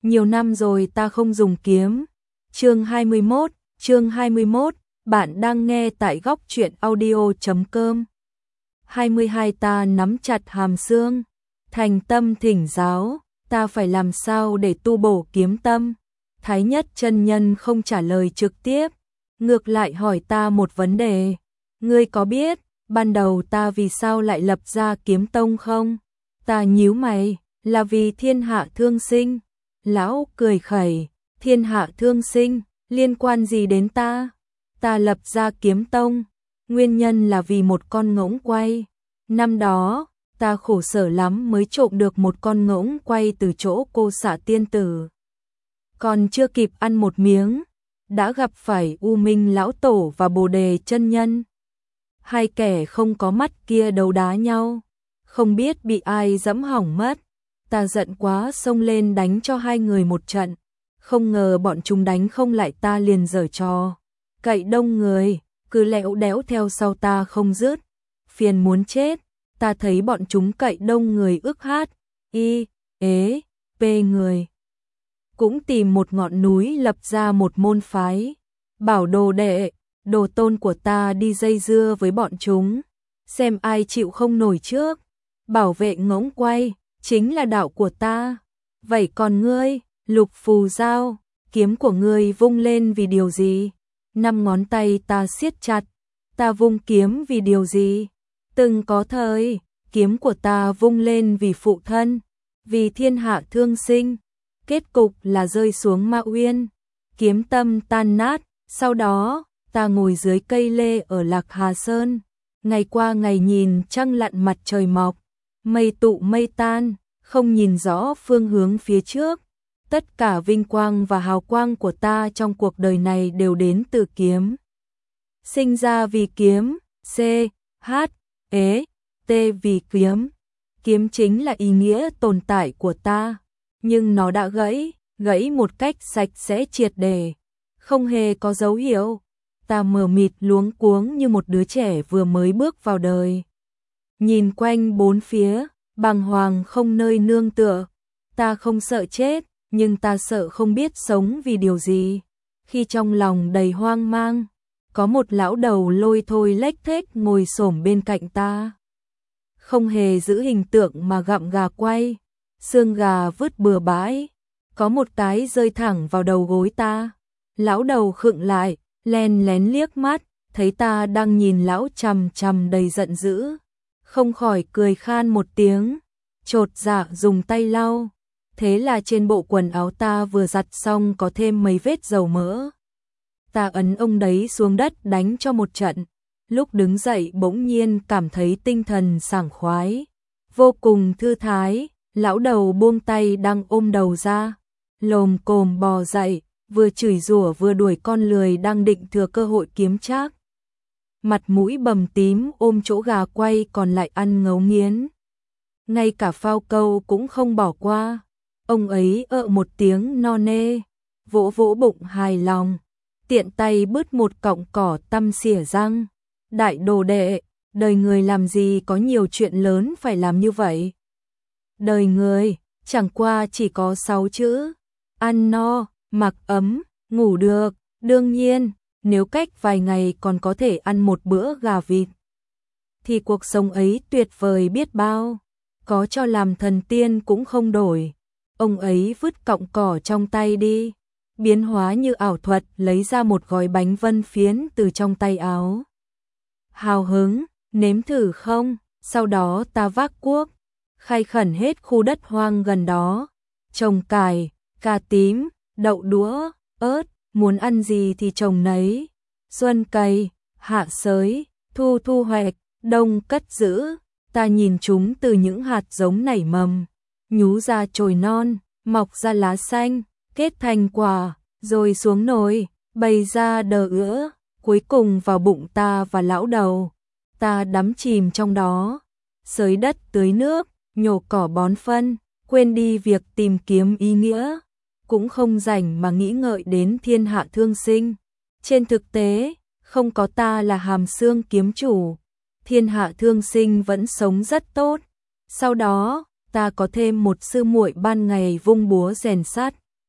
Nhiều năm rồi ta không dùng kiếm. Chương 21, bạn đang nghe tại góc truyện audio.com. 22 ta nắm chặt hàm xương, thành tâm thỉnh giáo, ta phải làm sao để tu bổ kiếm tâm? Thái Nhất chân nhân không trả lời trực tiếp, ngược lại hỏi ta một vấn đề. Ngươi có biết, ban đầu ta vì sao lại lập ra kiếm tông không? Ta nhíu mày, là vì thiên hạ thương sinh. Lão cười khẩy, thiên hạ thương sinh, liên quan gì đến ta? Ta lập ra kiếm tông, nguyên nhân là vì một con ngỗng quay. Năm đó, ta khổ sở lắm mới trộm được một con ngỗng quay từ chỗ cô xạ tiên tử. Còn chưa kịp ăn một miếng, đã gặp phải U Minh lão tổ và Bồ Đề chân nhân. Hai kẻ không có mắt kia đấu đá nhau, không biết bị ai dẫm hỏng mất. Ta giận quá xông lên đánh cho hai người một trận, không ngờ bọn chúng đánh không lại ta liền giở trò cậy đông người, cứ lẽo đẽo theo sau ta không dứt. Phiền muốn chết, ta thấy bọn chúng cậy đông người ức hát, y, ế, pê người. Cũng tìm một ngọn núi lập ra một môn phái, bảo đồ đệ, đồ tôn của ta đi dây dưa với bọn chúng, xem ai chịu không nổi trước. Bảo vệ ngỗng quay chính là đạo của ta. Vậy còn ngươi, Lục Phù Giao, kiếm của ngươi vung lên vì điều gì? Năm ngón tay ta siết chặt, ta vung kiếm vì điều gì? Từng có thời, kiếm của ta vung lên vì phụ thân, vì thiên hạ thương sinh. Kết cục là rơi xuống Ma Uyên, kiếm tâm tan nát. Sau đó, ta ngồi dưới cây lê ở Lạc Hà Sơn, ngày qua ngày nhìn trăng lặn mặt trời mọc, mây tụ mây tan, không nhìn rõ phương hướng phía trước. Tất cả vinh quang và hào quang của ta trong cuộc đời này đều đến từ kiếm. Sinh ra vì kiếm, C, H, E, T vì kiếm. Kiếm chính là ý nghĩa tồn tại của ta, nhưng nó đã gãy một cách sạch sẽ triệt để, không hề có dấu hiệu. Ta mờ mịt luống cuống như một đứa trẻ vừa mới bước vào đời. Nhìn quanh bốn phía, bàng hoàng không nơi nương tựa. Ta không sợ chết, nhưng ta sợ không biết sống vì điều gì. Khi trong lòng đầy hoang mang, có một lão đầu lôi thôi lếch thếch ngồi xổm bên cạnh ta. Không hề giữ hình tượng mà gặm gà quay, xương gà vứt bừa bãi, có một cái rơi thẳng vào đầu gối ta. Lão đầu khựng lại, len lén liếc mắt, thấy ta đang nhìn lão chằm chằm đầy giận dữ, không khỏi cười khan một tiếng, chột dạ dùng tay lau. Thế là trên bộ quần áo ta vừa giặt xong có thêm mấy vết dầu mỡ. Ta ấn ông đấy xuống đất đánh cho một trận. Lúc đứng dậy bỗng nhiên cảm thấy tinh thần sảng khoái, vô cùng thư thái. Lão đầu buông tay đang ôm đầu ra, lồm cồm bò dậy, vừa chửi rủa vừa đuổi con lười đang định thừa cơ hội kiếm trác. Mặt mũi bầm tím ôm chỗ gà quay còn lại ăn ngấu nghiến. Ngay cả phao câu cũng không bỏ qua. Ông ấy một tiếng no nê, vỗ vỗ bụng hài lòng, tiện tay bứt một cọng cỏ tăm xỉa răng. Đại đồ đệ, đời người làm gì có nhiều chuyện lớn phải làm như vậy? Đời người, chẳng qua chỉ có 6 chữ, ăn no, mặc ấm, ngủ được. Đương nhiên, nếu cách vài ngày còn có thể ăn một bữa gà vịt, thì cuộc sống ấy tuyệt vời biết bao, có cho làm thần tiên cũng không đổi. Ông ấy vứt cọng cỏ trong tay đi, biến hóa như ảo thuật lấy ra một gói bánh vân phiến từ trong tay áo. Hào hứng, nếm thử không? Sau đó ta vác cuốc, khai khẩn hết khu đất hoang gần đó, trồng cải, cà tím, đậu đũa, ớt, muốn ăn gì thì trồng nấy. Xuân cày, hạ sới, thu hoạch, đông cất giữ. Ta nhìn chúng từ những hạt giống nảy mầm, nhú ra chồi non, mọc ra lá xanh, kết thành quả, rồi xuống nồi, bày ra đờ ữa, cuối cùng vào bụng ta và lão đầu. Ta đắm chìm trong đó, xới đất tưới nước, nhổ cỏ bón phân, quên đi việc tìm kiếm ý nghĩa, cũng không rảnh mà nghĩ ngợi đến thiên hạ thương sinh. Trên thực tế, không có ta là Hàm Xương kiếm chủ, thiên hạ thương sinh vẫn sống rất tốt. Sau đó, ta có thêm một sư muội ban ngày vung búa rèn sắt,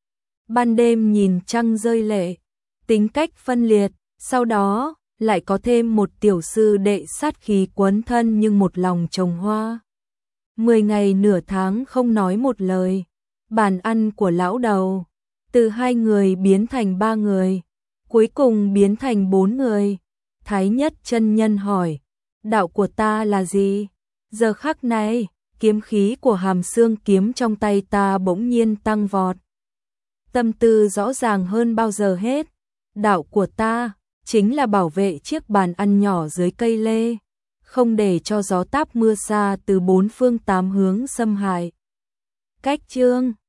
ban đêm nhìn trăng rơi lệ, tính cách phân liệt, sau đó lại có thêm một tiểu sư đệ sát khí quấn thân nhưng một lòng trồng hoa. 10 ngày nửa tháng không nói một lời, bàn ăn của lão đầu, từ 2 người biến thành 3 người, cuối cùng biến thành 4 người. Thái Nhất chân nhân hỏi, đạo của ta là gì? Giờ khắc này, kiếm khí của Hàm Xương kiếm trong tay ta bỗng nhiên tăng vọt. Tâm tư rõ ràng hơn bao giờ hết, đạo của ta chính là bảo vệ chiếc bàn ăn nhỏ dưới cây lê, không để cho gió táp mưa xa từ 4 phương 8 hướng xâm hại. Cách chương